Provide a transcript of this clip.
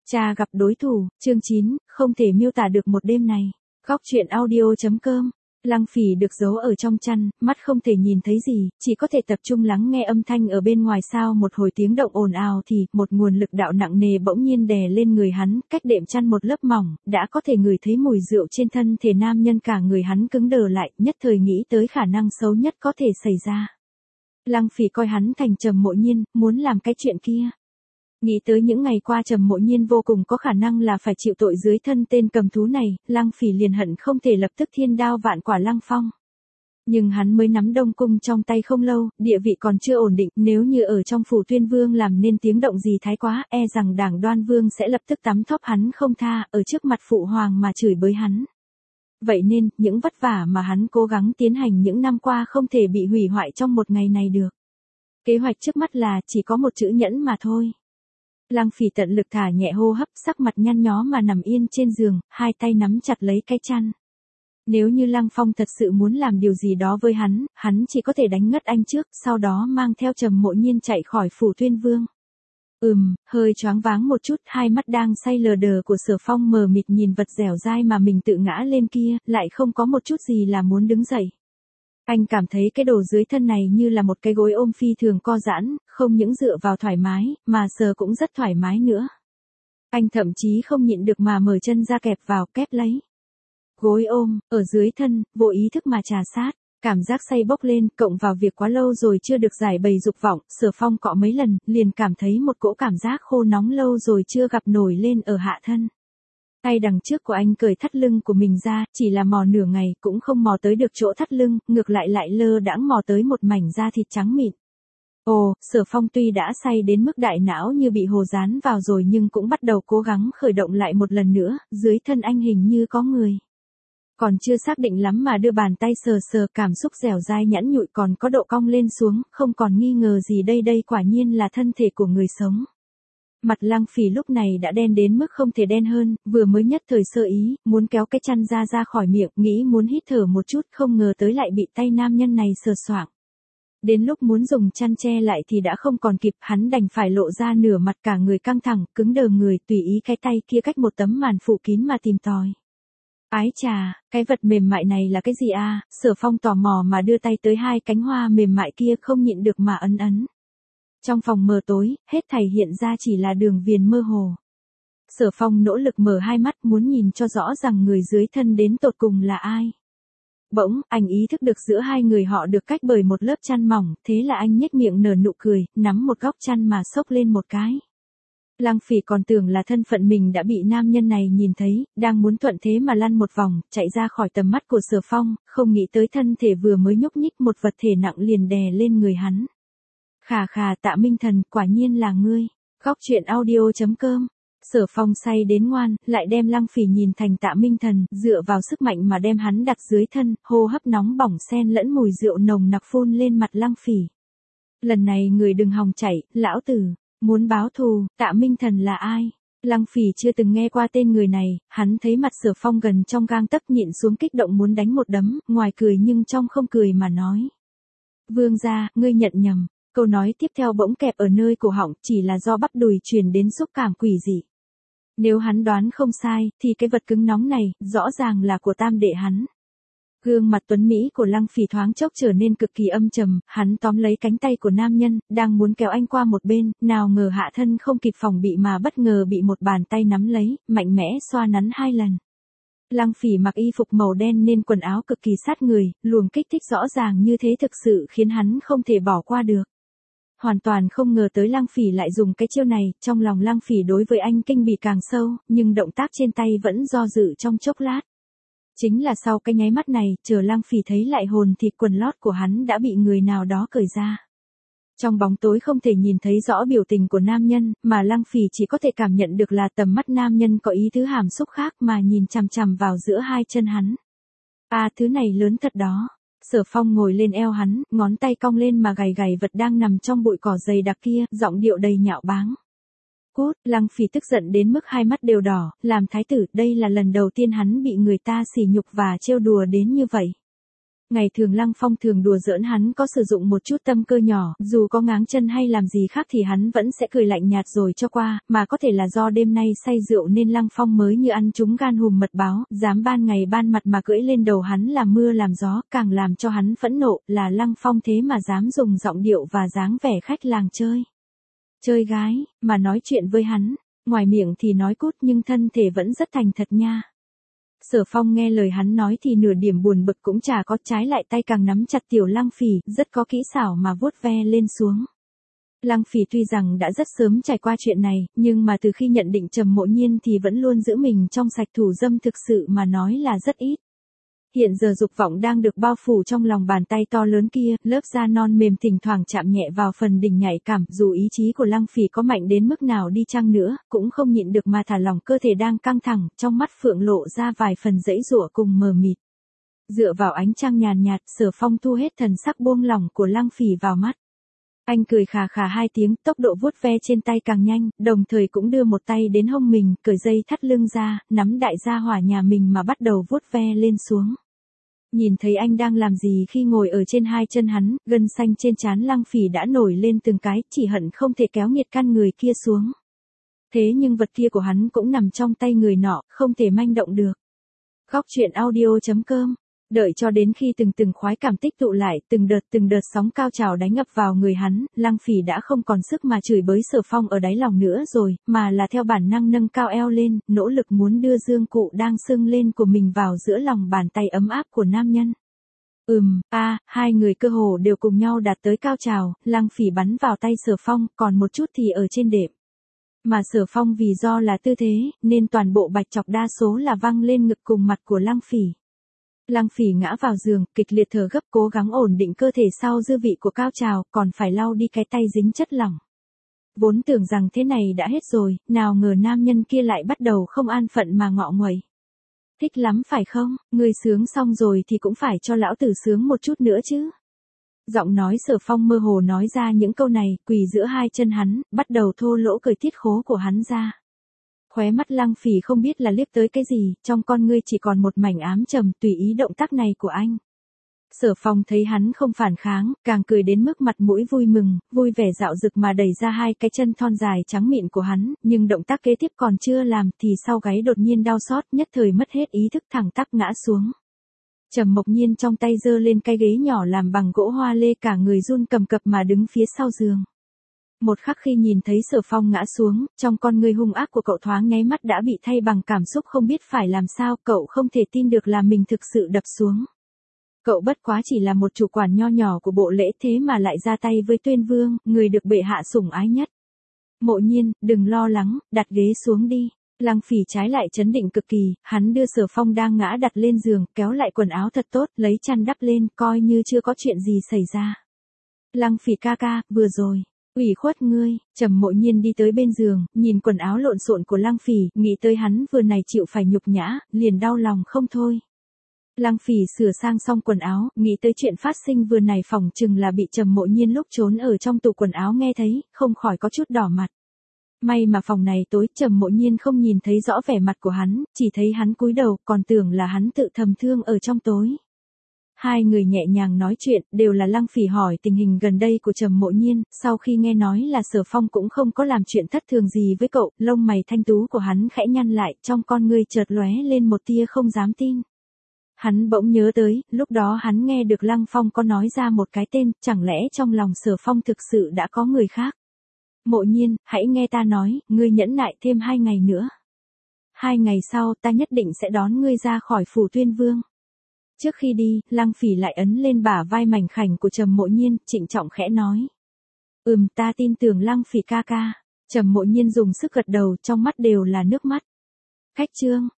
Cha gặp đối thủ, chương 9, không thể miêu tả được một đêm này. Góc truyện audio.com. Lăng Phỉ được giấu ở trong chăn, mắt không thể nhìn thấy gì, chỉ có thể tập trung lắng nghe âm thanh ở bên ngoài. Sau một hồi tiếng động ồn ào thì một nguồn lực đạo nặng nề bỗng nhiên đè lên người hắn, cách đệm chăn một lớp mỏng, đã có thể ngửi thấy mùi rượu trên thân thể nam nhân. Cả người hắn cứng đờ lại, nhất thời nghĩ tới khả năng xấu nhất có thể xảy ra. Lăng Phỉ coi hắn thành Trầm Mộ Nhiên, muốn làm cái chuyện kia. Nghĩ tới những ngày qua Trầm Mộ Nhiên vô cùng có khả năng là phải chịu tội dưới thân tên cầm thú này, Lăng Phỉ liền hận không thể lập tức thiên đao vạn quả Lăng Phong. Nhưng hắn mới nắm Đông Cung trong tay không lâu, địa vị còn chưa ổn định, nếu như ở trong phủ Tuyên Vương làm nên tiếng động gì thái quá, e rằng Đảng Đoan Vương sẽ lập tức tắm thóp hắn không tha, ở trước mặt phụ hoàng mà chửi bới hắn. Vậy nên, những vất vả mà hắn cố gắng tiến hành những năm qua không thể bị hủy hoại trong một ngày này được. Kế hoạch trước mắt là chỉ có một chữ nhẫn mà thôi. Lăng Phỉ tận lực thả nhẹ hô hấp, sắc mặt nhăn nhó mà nằm yên trên giường, hai tay nắm chặt lấy cái chăn. Nếu như Lăng Phong thật sự muốn làm điều gì đó với hắn chỉ có thể đánh ngất anh trước, sau đó mang theo Trầm Mộ Nhiên chạy khỏi phủ Tuyên Vương. Hơi choáng váng một chút, hai mắt đang say lờ đờ của Sở Phong mờ mịt nhìn vật dẻo dai mà mình tự ngã lên kia, lại không có một chút gì là muốn đứng dậy. Anh cảm thấy cái đồ dưới thân này như là một cái gối ôm phi thường co giãn, không những dựa vào thoải mái, mà sờ cũng rất thoải mái nữa. Anh thậm chí không nhịn được mà mở chân ra kẹp vào, kép lấy. Gối ôm, ở dưới thân, vô ý thức mà trà sát. Cảm giác say bốc lên, cộng vào việc quá lâu rồi chưa được giải bày dục vọng, Sở Phong cọ mấy lần, liền cảm thấy một cỗ cảm giác khô nóng lâu rồi chưa gặp nổi lên ở hạ thân. Tay đằng trước của anh cởi thắt lưng của mình ra, chỉ là mò nửa ngày cũng không mò tới được chỗ thắt lưng, ngược lại lơ đãng mò tới một mảnh da thịt trắng mịn. Ồ, Sở Phong tuy đã say đến mức đại não như bị hồ dán vào rồi nhưng cũng bắt đầu cố gắng khởi động lại một lần nữa, dưới thân anh hình như có người. Còn chưa xác định lắm mà đưa bàn tay sờ cảm xúc dẻo dai nhẵn nhụi còn có độ cong lên xuống, không còn nghi ngờ gì đây quả nhiên là thân thể của người sống. Mặt Lăng Phỉ lúc này đã đen đến mức không thể đen hơn, vừa mới nhất thời sơ ý, muốn kéo cái chăn ra khỏi miệng, nghĩ muốn hít thở một chút, không ngờ tới lại bị tay nam nhân này sờ soạng. Đến lúc muốn dùng chăn che lại thì đã không còn kịp, hắn đành phải lộ ra nửa mặt, cả người căng thẳng, cứng đờ người, tùy ý cái tay kia cách một tấm màn phủ kín mà tìm tòi. Ái chà, cái vật mềm mại này là cái gì a? Sở Phong tò mò mà đưa tay tới hai cánh hoa mềm mại kia, không nhịn được mà ấn. Trong phòng mờ tối, hết thảy hiện ra chỉ là đường viền mơ hồ. Sở Phong nỗ lực mở hai mắt muốn nhìn cho rõ rằng người dưới thân đến tột cùng là ai. Bỗng, anh ý thức được giữa hai người họ được cách bởi một lớp chăn mỏng, thế là anh nhếch miệng nở nụ cười, nắm một góc chăn mà xốc lên một cái. Lăng Phỉ còn tưởng là thân phận mình đã bị nam nhân này nhìn thấy, đang muốn thuận thế mà lăn một vòng, chạy ra khỏi tầm mắt của Sở Phong, không nghĩ tới thân thể vừa mới nhúc nhích một vật thể nặng liền đè lên người hắn. Khà, Tạ Minh Thần, quả nhiên là ngươi. Góc truyện audio.com. Sở Phong say đến ngoan, lại đem Lăng Phỉ nhìn thành Tạ Minh Thần, dựa vào sức mạnh mà đem hắn đặt dưới thân, hô hấp nóng bỏng xen lẫn mùi rượu nồng nặc phun lên mặt Lăng Phỉ. Lần này người đừng hòng chạy, lão tử, muốn báo thù. Tạ Minh Thần là ai? Lăng Phỉ chưa từng nghe qua tên người này, hắn thấy mặt Sở Phong gần trong gang tấc, nhịn xuống kích động muốn đánh một đấm, ngoài cười nhưng trong không cười mà nói. Vương gia, ngươi nhận nhầm. Câu nói tiếp theo bỗng kẹp ở nơi cổ họng, chỉ là do bắp đùi truyền đến xúc cảm quỷ dị. Nếu hắn đoán không sai, thì cái vật cứng nóng này, rõ ràng là của tam đệ hắn. Gương mặt tuấn Mỹ của Lăng Phỉ thoáng chốc trở nên cực kỳ âm trầm, hắn tóm lấy cánh tay của nam nhân, đang muốn kéo anh qua một bên, nào ngờ hạ thân không kịp phòng bị mà bất ngờ bị một bàn tay nắm lấy, mạnh mẽ xoa nắn hai lần. Lăng Phỉ mặc y phục màu đen nên quần áo cực kỳ sát người, luồng kích thích rõ ràng như thế thực sự khiến hắn không thể bỏ qua được. Hoàn toàn không ngờ tới Lăng Phỉ lại dùng cái chiêu này, trong lòng Lăng Phỉ đối với anh kinh bỉ càng sâu, nhưng động tác trên tay vẫn do dự trong chốc lát. Chính là sau cái nháy mắt này, chờ Lăng Phỉ thấy lại hồn thịt quần lót của hắn đã bị người nào đó cởi ra. Trong bóng tối không thể nhìn thấy rõ biểu tình của nam nhân, mà Lăng Phỉ chỉ có thể cảm nhận được là tầm mắt nam nhân có ý thứ hàm xúc khác mà nhìn chằm chằm vào giữa hai chân hắn. Thứ này lớn thật đó. Sở Phong ngồi lên eo hắn, ngón tay cong lên mà gảy vật đang nằm trong bụi cỏ dày đặc kia, giọng điệu đầy nhạo báng. Cút, Lăng Phỉ tức giận đến mức hai mắt đều đỏ, làm thái tử, đây là lần đầu tiên hắn bị người ta sỉ nhục và trêu đùa đến như vậy. Ngày thường Lăng Phong thường đùa giỡn hắn có sử dụng một chút tâm cơ nhỏ, dù có ngáng chân hay làm gì khác thì hắn vẫn sẽ cười lạnh nhạt rồi cho qua, mà có thể là do đêm nay say rượu nên Lăng Phong mới như ăn trúng gan hùm mật báo, dám ban ngày ban mặt mà cưỡi lên đầu hắn làm mưa làm gió, càng làm cho hắn phẫn nộ là Lăng Phong thế mà dám dùng giọng điệu và dáng vẻ khách làng chơi gái, mà nói chuyện với hắn, ngoài miệng thì nói cút nhưng thân thể vẫn rất thành thật nha. Sở Phong nghe lời hắn nói thì nửa điểm buồn bực cũng chả có, trái lại tay càng nắm chặt tiểu Lăng Phỉ, rất có kỹ xảo mà vuốt ve lên xuống. Lăng Phỉ tuy rằng đã rất sớm trải qua chuyện này, nhưng mà từ khi nhận định Trầm Mộ Nhiên thì vẫn luôn giữ mình trong sạch, thủ dâm thực sự mà nói là rất ít. Hiện giờ dục vọng đang được bao phủ trong lòng bàn tay to lớn kia, lớp da non mềm thỉnh thoảng chạm nhẹ vào phần đỉnh nhạy cảm, dù ý chí của Lăng Phỉ có mạnh đến mức nào đi chăng nữa, cũng không nhịn được mà thả lỏng cơ thể đang căng thẳng, trong mắt Phượng lộ ra vài phần giãy giụa cùng mờ mịt. Dựa vào ánh trăng nhàn nhạt, Sở Phong thu hết thần sắc buông lỏng của Lăng Phỉ vào mắt. Anh cười khà khà hai tiếng, tốc độ vuốt ve trên tay càng nhanh, đồng thời cũng đưa một tay đến hông mình, cởi dây thắt lưng ra, nắm đại gia hỏa nhà mình mà bắt đầu vuốt ve lên xuống. Nhìn thấy anh đang làm gì khi ngồi ở trên hai chân hắn, gân xanh trên trán Lăng Phỉ đã nổi lên từng cái, chỉ hận không thể kéo nghiệt căn người kia xuống. Thế nhưng vật kia của hắn cũng nằm trong tay người nọ, không thể manh động được. Góc truyện audio.com. Đợi cho đến khi từng khoái cảm tích tụ lại, từng đợt sóng cao trào đánh ập vào người hắn, Lăng Phỉ đã không còn sức mà chửi bới Sở Phong ở đáy lòng nữa rồi, mà là theo bản năng nâng cao eo lên, nỗ lực muốn đưa dương cụ đang sưng lên của mình vào giữa lòng bàn tay ấm áp của nam nhân. Hai người cơ hồ đều cùng nhau đạt tới cao trào, Lăng Phỉ bắn vào tay Sở Phong, còn một chút thì ở trên đệm. Mà Sở Phong vì do là tư thế, nên toàn bộ bạch chọc đa số là văng lên ngực cùng mặt của Lăng Phỉ. Lăng Phỉ ngã vào giường, kịch liệt thở gấp cố gắng ổn định cơ thể sau dư vị của cao trào, còn phải lau đi cái tay dính chất lỏng. Vốn tưởng rằng thế này đã hết rồi, nào ngờ nam nhân kia lại bắt đầu không an phận mà ngọ nguậy. Thích lắm phải không, ngươi sướng xong rồi thì cũng phải cho lão tử sướng một chút nữa chứ. Giọng nói Sở Phong mơ hồ nói ra những câu này, quỳ giữa hai chân hắn, bắt đầu thô lỗ cởi tiết khố của hắn ra. Khóe mắt Lăng Phỉ không biết là liếc tới cái gì, trong con ngươi chỉ còn một mảnh ám trầm tùy ý động tác này của anh. Sở Phong thấy hắn không phản kháng, càng cười đến mức mặt mũi vui mừng, vui vẻ dạo dực mà đẩy ra hai cái chân thon dài trắng mịn của hắn, nhưng động tác kế tiếp còn chưa làm thì sau gáy đột nhiên đau xót, nhất thời mất hết ý thức thẳng tắp ngã xuống. Trầm Mộc Nhiên trong tay giơ lên cái ghế nhỏ làm bằng gỗ hoa lê, cả người run cầm cập mà đứng phía sau giường. Một khắc khi nhìn thấy Sở Phong ngã xuống, trong con người hung ác của cậu thoáng nháy mắt đã bị thay bằng cảm xúc không biết phải làm sao, cậu không thể tin được là mình thực sự đập xuống. Cậu bất quá chỉ là một chủ quản nho nhỏ của bộ lễ thế mà lại ra tay với Tuyên Vương, người được bệ hạ sủng ái nhất. Mộ Nhiên, đừng lo lắng, đặt ghế xuống đi. Lăng Phỉ trái lại trấn định cực kỳ, hắn đưa Sở Phong đang ngã đặt lên giường, kéo lại quần áo thật tốt, lấy chăn đắp lên, coi như chưa có chuyện gì xảy ra. Lăng Phỉ ca ca, vừa rồi. Ủy khuất ngươi, Trầm Mộ Nhiên đi tới bên giường, nhìn quần áo lộn xộn của Lăng Phỉ, nghĩ tới hắn vừa này chịu phải nhục nhã, liền đau lòng không thôi. Lăng Phỉ sửa sang xong quần áo, nghĩ tới chuyện phát sinh vừa này phỏng chừng là bị Trầm Mộ Nhiên lúc trốn ở trong tủ quần áo nghe thấy, không khỏi có chút đỏ mặt. May mà phòng này tối, Trầm Mộ Nhiên không nhìn thấy rõ vẻ mặt của hắn, chỉ thấy hắn cúi đầu, còn tưởng là hắn tự thầm thương ở trong tối. Hai người nhẹ nhàng nói chuyện, đều là Lăng Phỉ hỏi tình hình gần đây của Trầm Mộ Nhiên, sau khi nghe nói là Sở Phong cũng không có làm chuyện thất thường gì với cậu, lông mày thanh tú của hắn khẽ nhăn lại, trong con ngươi chợt lóe lên một tia không dám tin. Hắn bỗng nhớ tới, lúc đó hắn nghe được Lăng Phong có nói ra một cái tên, chẳng lẽ trong lòng Sở Phong thực sự đã có người khác. Mộ Nhiên, hãy nghe ta nói, ngươi nhẫn nại thêm 2 ngày nữa. 2 ngày sau ta nhất định sẽ đón ngươi ra khỏi phủ Tuyên Vương. Trước khi đi, Lăng Phỉ lại ấn lên bả vai mảnh khảnh của Trầm Mộ Nhiên, trịnh trọng khẽ nói. Ta tin tưởng Lăng Phỉ ca ca. Trầm Mộ Nhiên dùng sức gật đầu, trong mắt đều là nước mắt. Khách chương.